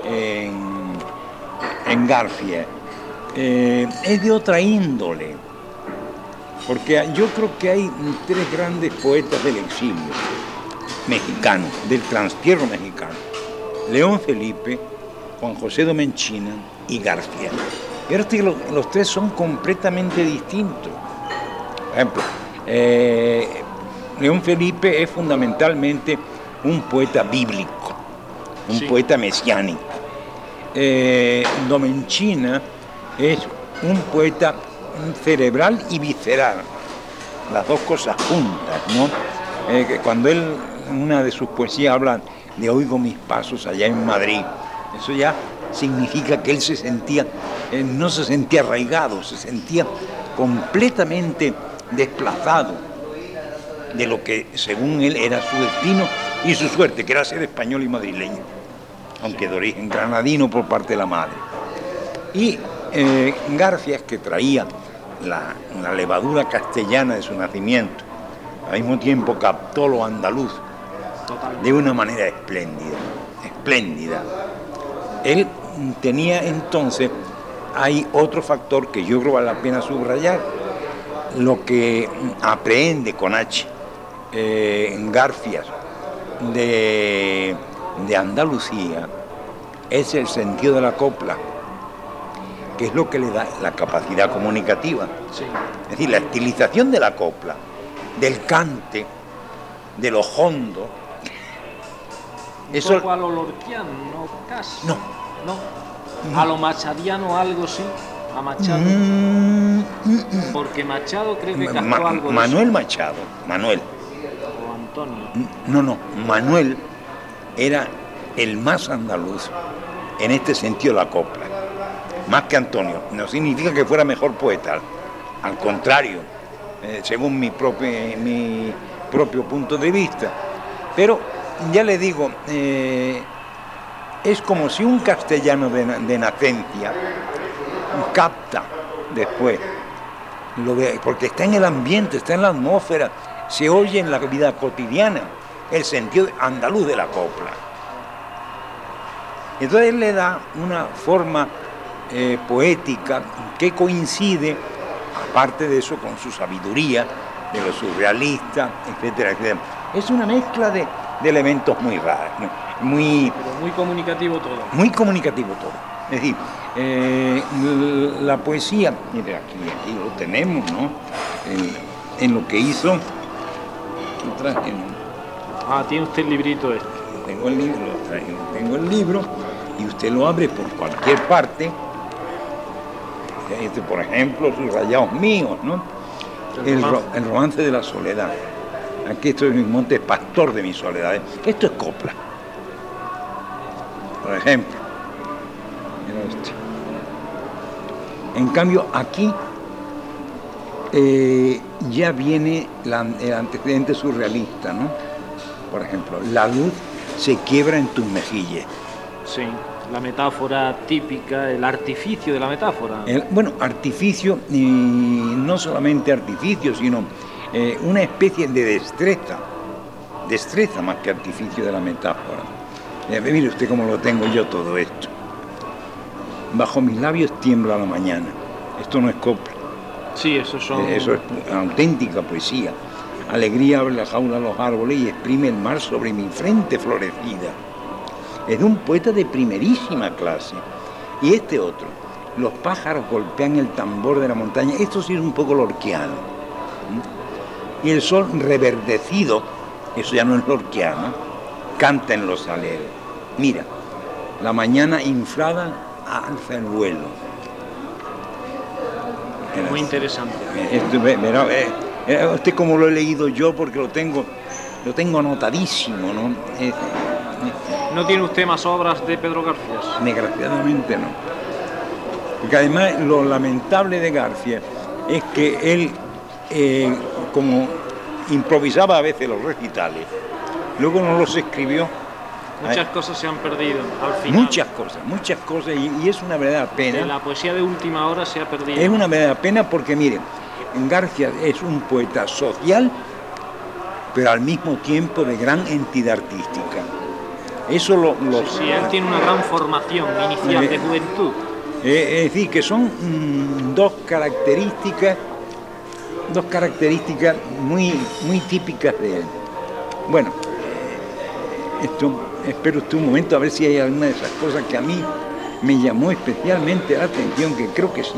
Speaker 1: en Garfias, es de otra índole. Porque yo creo que hay tres grandes poetas del exilio mexicano, del transtierro mexicano: León Felipe, Juan José Domenchina y Garfias. Y ahora los tres son completamente distintos. Por ejemplo, León Felipe es fundamentalmente un poeta bíblico, un poeta mesiánico. Domenchina es un poeta cerebral y visceral, las dos cosas juntas, ¿no? Que cuando él, en una de sus poesías, habla de oigo mis pasos allá en Madrid, eso ya significa que él no se sentía arraigado, se sentía completamente desplazado de lo que según él era su destino y su suerte, que era ser español y madrileño, aunque de origen granadino por parte de la madre. Y Garfias, que traía la levadura castellana de su nacimiento, al mismo tiempo captó lo andaluz de una manera espléndida. Él tenía entonces, hay otro factor que yo creo vale la pena subrayar, lo que aprehende con H Garfias de Andalucía es el sentido de la copla, que es lo que le da la capacidad comunicativa.
Speaker 2: Sí.
Speaker 1: Es decir, la estilización de la copla, del cante, de lo hondo.
Speaker 2: Eso... Un poco a lo lorquiano, ¿no? Casi.
Speaker 1: No.
Speaker 2: ¿No? A lo machadiano algo sí, a Machado. Porque Machado creo que cantó algo de
Speaker 1: Manuel
Speaker 2: eso.
Speaker 1: Machado, Manuel.
Speaker 2: O Antonio.
Speaker 1: No, Manuel era el más andaluz en este sentido de la copla, más que Antonio. No significa que fuera mejor poeta, al contrario, según mi propio punto de vista. Pero ya le digo, es como si un castellano de nacencia capta después, porque está en el ambiente, está en la atmósfera, se oye en la vida cotidiana el sentido andaluz de la copla. Entonces él le da una forma poética que coincide aparte de eso, con su sabiduría, de lo surrealista, etcétera, etcétera. Es una mezcla de elementos muy raros, ¿no?
Speaker 2: Pero muy comunicativo todo.
Speaker 1: Muy comunicativo todo. Es decir, la poesía, mire, aquí lo tenemos, ¿no? En lo que hizo.
Speaker 2: Tiene usted el librito este.
Speaker 1: Tengo el libro y usted lo abre por cualquier parte. Por ejemplo, sus rayados míos, ¿no? El romance de la soledad. Aquí estoy en mi monte, pastor de mis soledades. Esto es copla. Por ejemplo. Mira este. En cambio, aquí ya viene el antecedente surrealista, ¿no? Por ejemplo, la luz se quiebra en tus mejillas.
Speaker 2: Sí, la metáfora típica, el artificio de la metáfora.
Speaker 1: Artificio, y no solamente artificio, sino una especie de destreza más que artificio de la metáfora. Mire usted cómo lo tengo yo todo esto. Bajo mis labios tiembla la mañana. Esto no es copla.
Speaker 2: Sí, eso es
Speaker 1: auténtica poesía. Alegría abre la jaula a los árboles y exprime el mar sobre mi frente florecida. Es de un poeta de primerísima clase. Y este otro, los pájaros golpean el tambor de la montaña. Esto sí es un poco lorquiano. Y el sol reverdecido, eso ya no es lorquiano, canta en los aleros. Mira, la mañana inflada alza el vuelo.
Speaker 2: Muy interesante.
Speaker 1: Usted como lo he leído yo, porque lo tengo anotadísimo, ¿no?
Speaker 2: ¿No tiene usted más obras de Pedro García?
Speaker 1: Desgraciadamente no. Porque además lo lamentable de García es que él, como improvisaba a veces los recitales, luego no los escribió.
Speaker 2: Muchas cosas se han perdido al final.
Speaker 1: Muchas cosas, y es una verdadera pena.
Speaker 2: La poesía de última hora se ha perdido.
Speaker 1: Es una verdadera pena porque, miren, García es un poeta social, pero al mismo tiempo de gran entidad artística. Eso
Speaker 2: Sí, él tiene una gran formación inicial de juventud.
Speaker 1: Es decir, que son dos características muy típicas de él. Bueno, espero usted un momento a ver si hay alguna de esas cosas que a mí me llamó especialmente la atención, que creo que sí.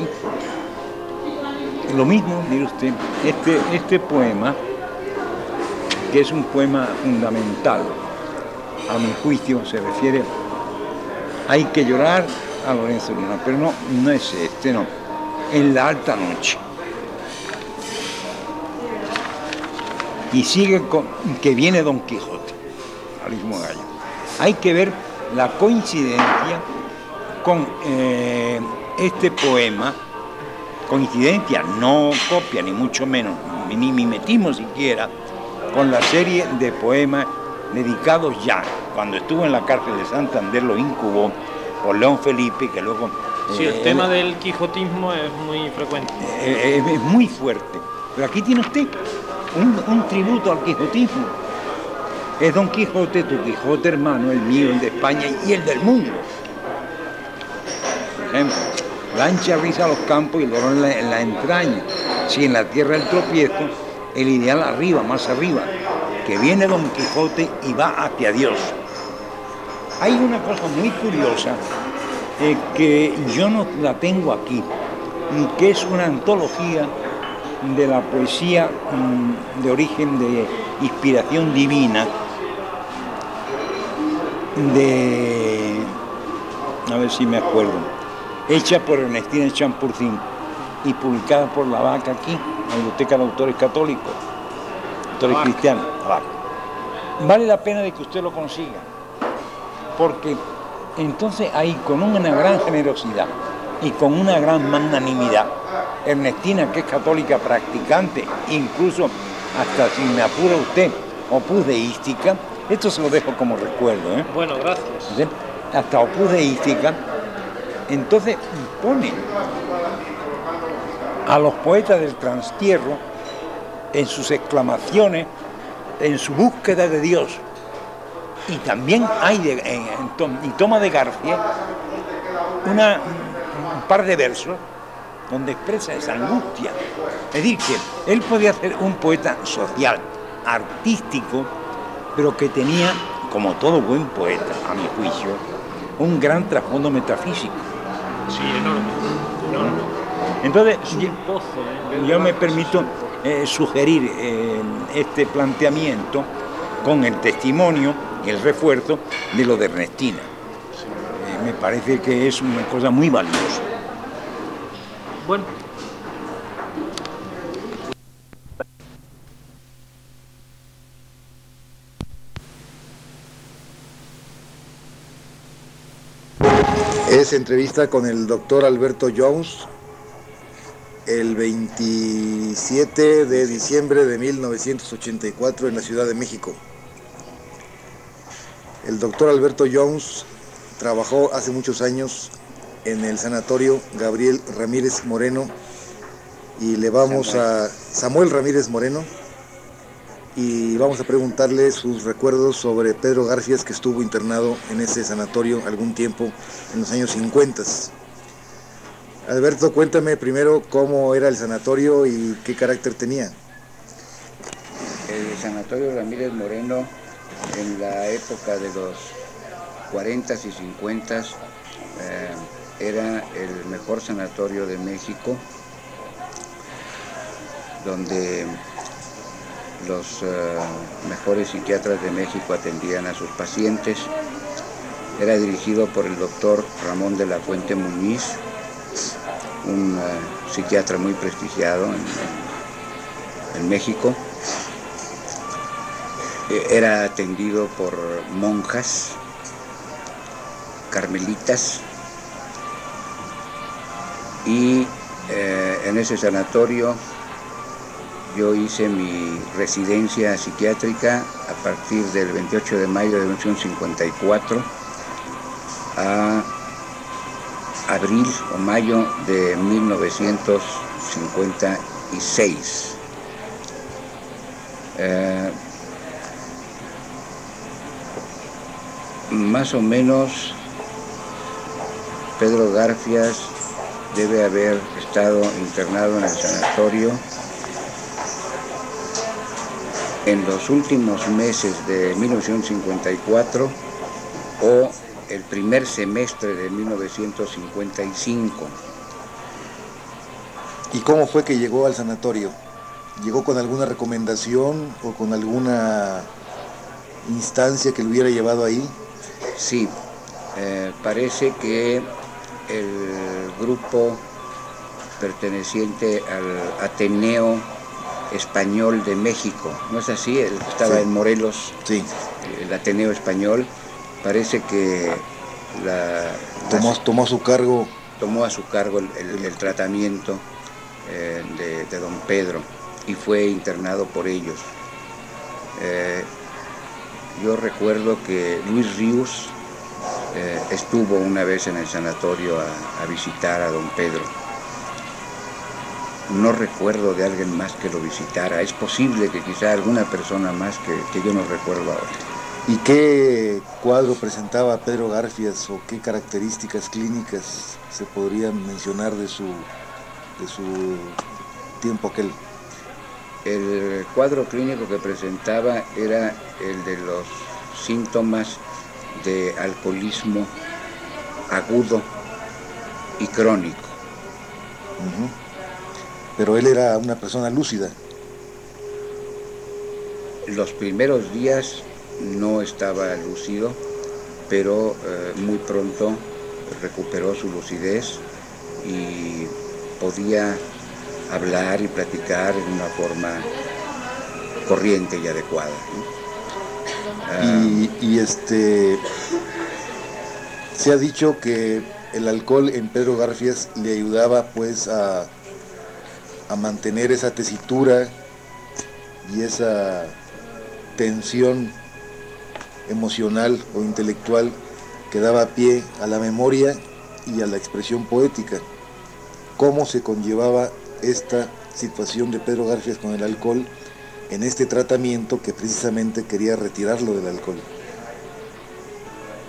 Speaker 1: Lo mismo, mire usted, este poema, que es un poema fundamental, a mi juicio, se refiere Hay que llorar a Lorenzo Luna, pero no es no. En la alta noche. Y sigue con que viene Don Quijote, al mismo gallo. Hay que ver la coincidencia con este poema, coincidencia, no copia, ni mucho menos, ni mimetismo siquiera, con la serie de poemas dedicados ya, cuando estuvo en la cárcel de Santander, lo incubó por León Felipe, que luego...
Speaker 2: Sí, el tema del quijotismo es muy frecuente.
Speaker 1: Es muy fuerte. Pero aquí tiene usted un tributo al quijotismo. Es Don Quijote, tu Quijote hermano, el mío, el de España y el del mundo. Por ejemplo, la ancha risa a los campos y el dolor en la entraña. Si en la tierra el tropiezo, el ideal arriba, más arriba, que viene Don Quijote y va hacia Dios. Hay una cosa muy curiosa que yo no la tengo aquí, que es una antología de la poesía de origen de inspiración divina, a ver si me acuerdo, hecha por Ernestina Champurcín y publicada por La Vaca aquí, la Biblioteca de Autores Católicos, Autores Cristianos. Vale la pena de que usted lo consiga, porque entonces ahí, con una gran generosidad y con una gran magnanimidad, Ernestina, que es católica practicante, incluso hasta, si me apura usted, opus deística, esto se lo dejo como recuerdo,
Speaker 2: Bueno, gracias.
Speaker 1: ¿sí? Hasta opus deística, entonces pone a los poetas del trastierro en sus exclamaciones, en su búsqueda de Dios. Y también hay, y toma de García un par de versos donde expresa esa angustia. Es decir, que él podía ser un poeta social, artístico, pero que tenía, como todo buen poeta, a mi juicio, un gran trasfondo metafísico.
Speaker 2: Sí, enorme, enorme.
Speaker 1: Entonces,
Speaker 2: Es un pozo,
Speaker 1: yo me permito sugerir este planteamiento con el testimonio y el refuerzo de lo de Ernestina. Me parece que es una cosa muy valiosa.
Speaker 2: Bueno.
Speaker 3: Es entrevista con el doctor Alberto Jones, el 27 de diciembre de 1984 en la Ciudad de México. El doctor Alberto Jones trabajó hace muchos años en el sanatorio Gabriel Ramírez Moreno y le vamos a Samuel Ramírez Moreno y vamos a preguntarle sus recuerdos sobre Pedro Garfias, que estuvo internado en ese sanatorio algún tiempo en los años 50. Alberto, cuéntame primero cómo era el sanatorio y qué carácter tenía.
Speaker 4: El sanatorio Ramírez Moreno, en la época de los 40s y 50s, era el mejor sanatorio de México, donde los mejores psiquiatras de México atendían a sus pacientes. Era dirigido por el doctor Ramón de la Fuente Muñiz, un psiquiatra muy prestigiado en México. Era atendido por monjas carmelitas y en ese sanatorio yo hice mi residencia psiquiátrica a partir del 28 de mayo de 1954 a abril o mayo de 1956. Más o menos Pedro Garfias debe haber estado internado en el sanatorio en los últimos meses de 1954 o el primer semestre de 1955.
Speaker 3: ¿Y cómo fue que llegó al sanatorio? ¿Llegó con alguna recomendación o con alguna instancia que lo hubiera llevado ahí?
Speaker 4: Sí, parece que el grupo perteneciente al Ateneo Español de México, ¿no es así? El que estaba en Morelos,
Speaker 3: sí.
Speaker 4: El Ateneo Español, parece que
Speaker 3: tomó a su cargo
Speaker 4: el tratamiento de don Pedro y fue internado por ellos. Yo recuerdo que Luis Ríos estuvo una vez en el sanatorio a visitar a don Pedro. No recuerdo de alguien más que lo visitara. Es posible que quizá alguna persona más que yo no recuerdo ahora.
Speaker 3: ¿Y qué cuadro presentaba Pedro Garfias o qué características clínicas se podrían mencionar de su tiempo aquel?
Speaker 4: El cuadro clínico que presentaba era el de los síntomas de alcoholismo agudo y crónico.
Speaker 3: Uh-huh. Pero él era una persona lúcida.
Speaker 4: Los primeros días no estaba lúcido, pero muy pronto recuperó su lucidez y podía hablar y platicar en una forma corriente y adecuada.
Speaker 3: Se ha dicho que el alcohol en Pedro Garfias le ayudaba pues a mantener esa tesitura y esa tensión emocional o intelectual que daba pie a la memoria y a la expresión poética. ¿Cómo se conllevaba esta situación de Pedro Garfias con el alcohol en este tratamiento que precisamente quería retirarlo del alcohol?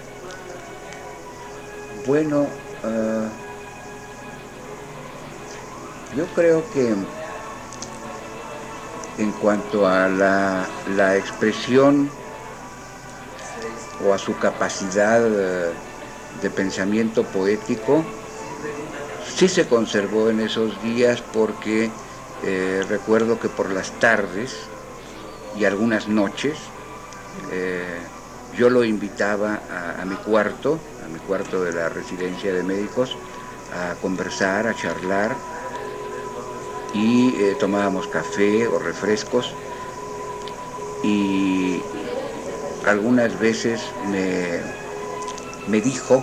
Speaker 4: Bueno, Yo creo que en cuanto a la expresión o a su capacidad de pensamiento poético, sí se conservó en esos días porque recuerdo que por las tardes y algunas noches yo lo invitaba a mi cuarto de la residencia de médicos, a conversar, a charlar, y tomábamos café o refrescos, y algunas veces me dijo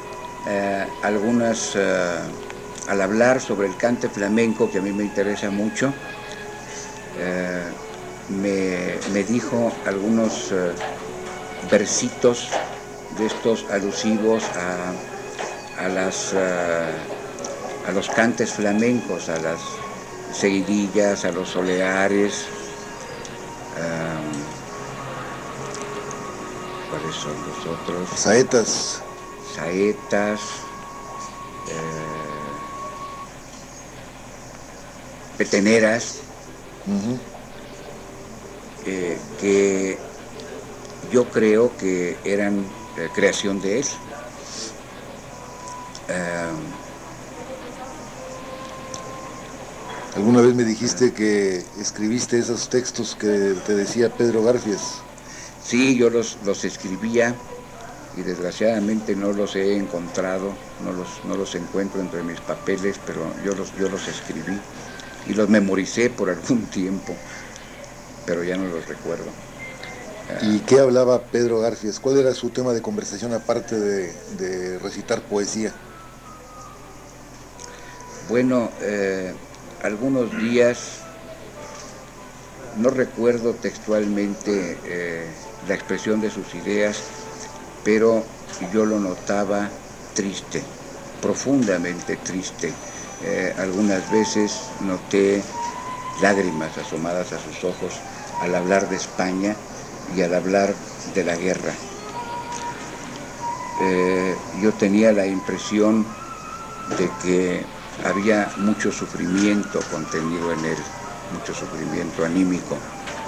Speaker 4: al hablar sobre el cante flamenco, que a mí me interesa mucho, me dijo algunos versitos de estos alusivos a los cantes flamencos, a las seguidillas, a los soleares. ¿Cuáles son los otros?
Speaker 3: Saetas.
Speaker 4: Peteneras, que yo creo que eran creación de él.
Speaker 3: Alguna vez me dijiste que escribiste esos textos que te decía Pedro Garfias.
Speaker 4: Sí, yo los escribía y desgraciadamente no los he encontrado, no los encuentro entre mis papeles, pero yo los escribí y los memoricé por algún tiempo, pero ya no los recuerdo.
Speaker 3: ¿Y qué hablaba Pedro Garfias? ¿Cuál era su tema de conversación aparte de recitar poesía?
Speaker 4: Bueno, algunos días, no recuerdo textualmente la expresión de sus ideas, pero yo lo notaba triste, profundamente triste. Algunas veces noté lágrimas asomadas a sus ojos al hablar de España y al hablar de la guerra. Yo tenía la impresión de que había mucho sufrimiento contenido en él, mucho sufrimiento anímico.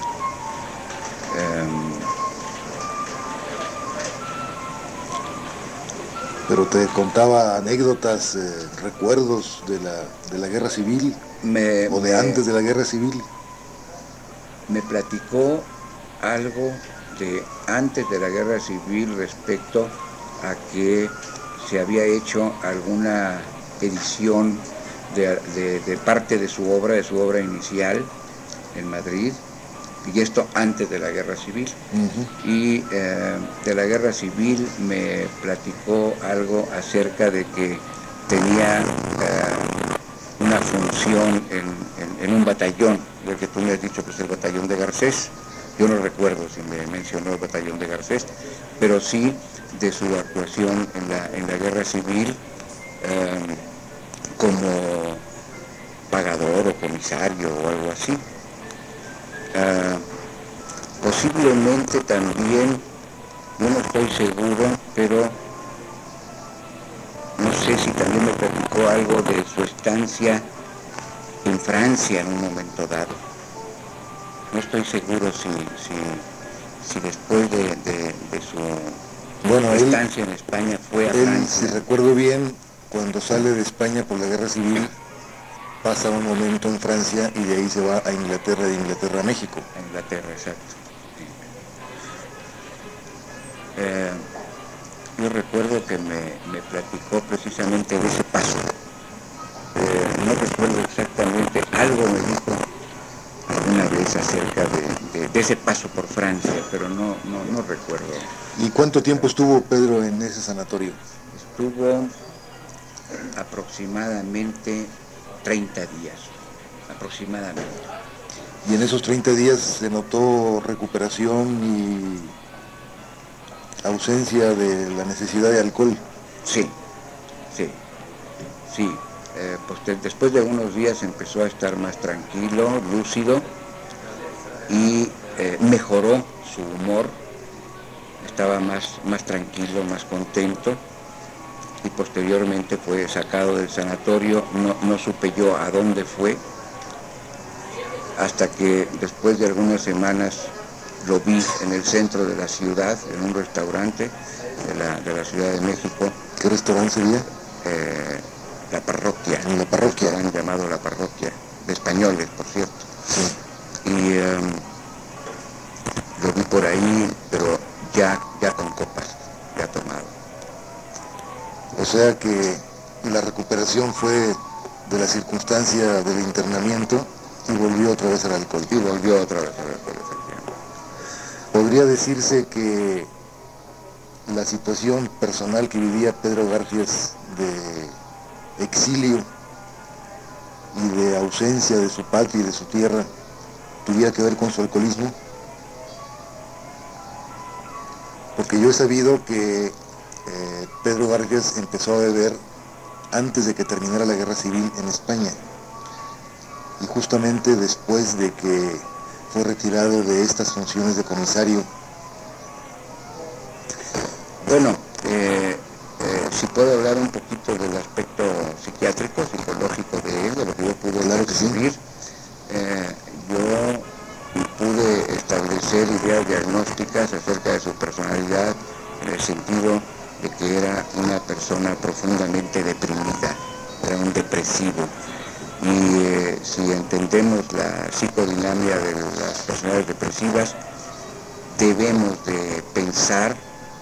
Speaker 3: Pero te contaba anécdotas, recuerdos de la guerra civil, o de antes de la guerra civil.
Speaker 4: Me platicó algo de antes de la guerra civil respecto a que se había hecho alguna edición de parte de su obra inicial en Madrid, y esto antes de la guerra civil. Y de la guerra civil me platicó algo acerca de que tenía una función en un batallón, del que tú me has dicho que es el batallón de Garcés. Yo no recuerdo si me mencionó el batallón de Garcés, pero sí de su actuación en la guerra civil como pagador o comisario o algo así. Posiblemente también, yo no estoy seguro, pero no sé si también me platicó algo de su estancia en Francia en un momento dado. No estoy seguro si después de su estancia en España fue a Francia.
Speaker 3: Si recuerdo bien, cuando sale de España por la guerra civil, pasa un momento en Francia y de ahí se va a Inglaterra, de Inglaterra a México.
Speaker 4: A Inglaterra, exacto. Yo recuerdo que me platicó precisamente de ese paso. No recuerdo exactamente, algo me dijo alguna vez acerca de ese paso por Francia, pero no recuerdo.
Speaker 3: ¿Y cuánto tiempo estuvo Pedro en ese sanatorio?
Speaker 4: Estuvo aproximadamente 30 días, aproximadamente.
Speaker 3: ¿Y en esos 30 días se notó recuperación y ausencia de la necesidad de alcohol?
Speaker 4: Sí. Pues después de unos días empezó a estar más tranquilo, lúcido, y mejoró su humor, estaba más tranquilo, más contento, y posteriormente fue sacado del sanatorio. No supe yo a dónde fue, hasta que después de algunas semanas lo vi en el centro de la ciudad, en un restaurante de la Ciudad de México.
Speaker 3: ¿Qué restaurante sería?
Speaker 4: La Parroquia.
Speaker 3: En la Parroquia.
Speaker 4: Han llamado La Parroquia, de españoles, por cierto. Sí. Y lo vi por ahí, pero ya con copas, ya tomado.
Speaker 3: O sea que la recuperación fue de la circunstancia del internamiento y volvió otra vez al alcohol. Podría decirse que la situación personal que vivía Pedro Garfias de exilio y de ausencia de su patria y de su tierra tuviera que ver con su alcoholismo, porque yo he sabido que Pedro Garfias empezó a beber antes de que terminara la guerra civil en España, y justamente después de que fue retirado de estas funciones de comisario.
Speaker 4: Bueno, si puedo hablar un poquito del aspecto psiquiátrico, psicológico de él, de lo que yo pude descubrir. Yo pude establecer ideas diagnósticas acerca de su personalidad, en el sentido de que era una persona profundamente deprimida, era un depresivo. Y si entendemos la psicodinamia de las personas depresivas, debemos de pensar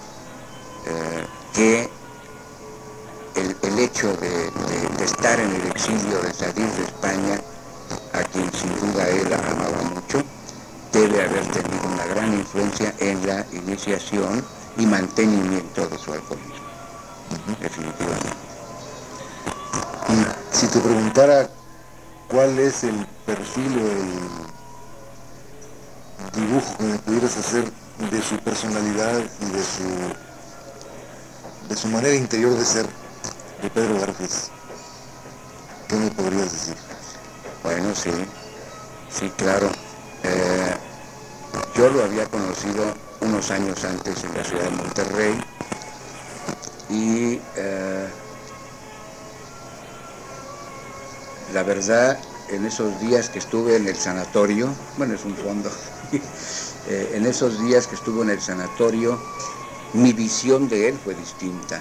Speaker 4: que el hecho de estar en el exilio, de salir de España, a quien sin duda él amaba mucho, debe haber tenido una gran influencia en la iniciación y mantenimiento de su alcoholismo. Definitivamente.
Speaker 3: Y si te preguntara cuál es el perfil o el dibujo que me pudieras hacer de su personalidad y de su manera interior de ser, de Pedro Garfias, ¿qué me podrías decir?
Speaker 4: Bueno, sí, claro. Yo lo había conocido unos años antes en la ciudad de Monterrey y la verdad, en esos días que estuve en el sanatorio, bueno, es un fondo, en esos días que estuve en el sanatorio, mi visión de él fue distinta.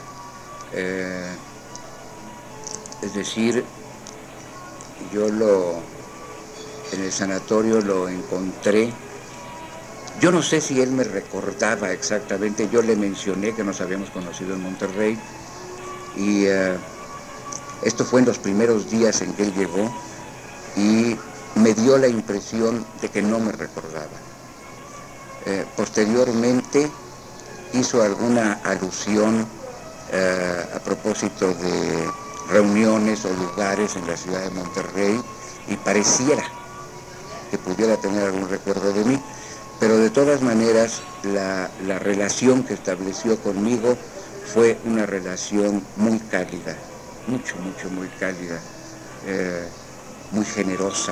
Speaker 4: Es decir, yo en el sanatorio lo encontré. Yo no sé si él me recordaba exactamente, yo le mencioné que nos habíamos conocido en Monterrey y esto fue en los primeros días en que él llegó y me dio la impresión de que no me recordaba. Posteriormente hizo alguna alusión a propósito de reuniones o lugares en la ciudad de Monterrey y pareciera que pudiera tener algún recuerdo de mí, pero de todas maneras la relación que estableció conmigo fue una relación muy cálida, muy cálida, muy generosa.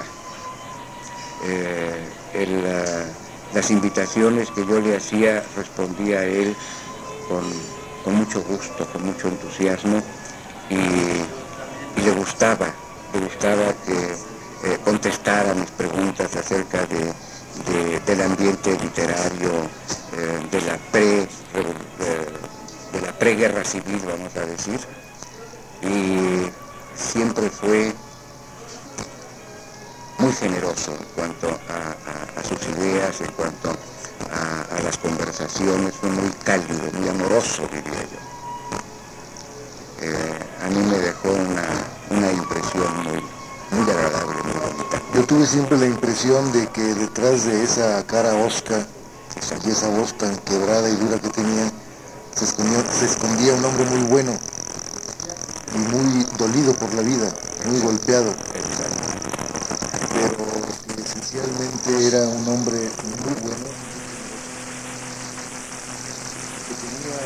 Speaker 4: Las invitaciones que yo le hacía respondía a él con mucho gusto, con mucho entusiasmo y le gustaba que contestara mis preguntas acerca del ambiente literario, de la preguerra civil, vamos a decir, y siempre fue muy generoso en cuanto a sus ideas, en cuanto a las conversaciones, fue muy cálido, muy amoroso, diría yo. A mí me dejó una impresión muy agradable, muy bonita.
Speaker 3: Yo tuve siempre la impresión de que detrás de esa cara hosca y esa voz tan quebrada y dura que tenía, se escondía un hombre muy bueno y muy dolido por la vida, muy golpeado, pero que esencialmente era un hombre muy bueno, que tenía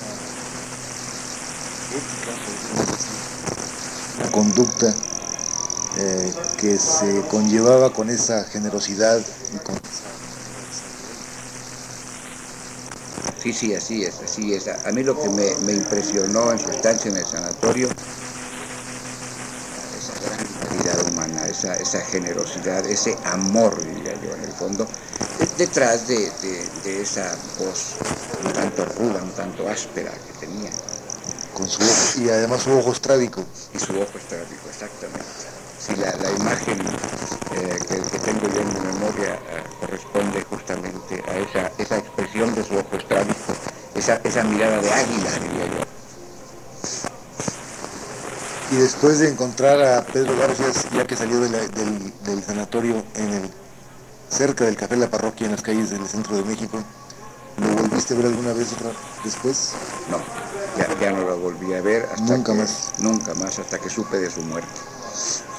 Speaker 3: una ética, una conducta que se conllevaba con esa generosidad y con esa...
Speaker 4: Sí, así es, así es. A mí lo que me impresionó en su estancia en el sanatorio, esa gran calidad humana, esa generosidad, ese amor, diría yo, en el fondo, detrás de esa voz un tanto ruda, un tanto áspera que tenía.
Speaker 3: Con su ojo, y además su ojo estrábico.
Speaker 4: Y su ojo estrábico, exactamente. Sí, la imagen que tengo yo en mi memoria corresponde justamente a esa expresión de su ojo estrábico, esa mirada de águila, diría yo.
Speaker 3: Y después de encontrar a Pedro Garfias, ya que salió del sanatorio cerca del Café La Parroquia, en las calles del centro de México, ¿lo volviste a ver alguna vez después?
Speaker 4: No, ya no lo volví a ver hasta
Speaker 3: Nunca más.
Speaker 4: Nunca más, hasta que supe de su muerte.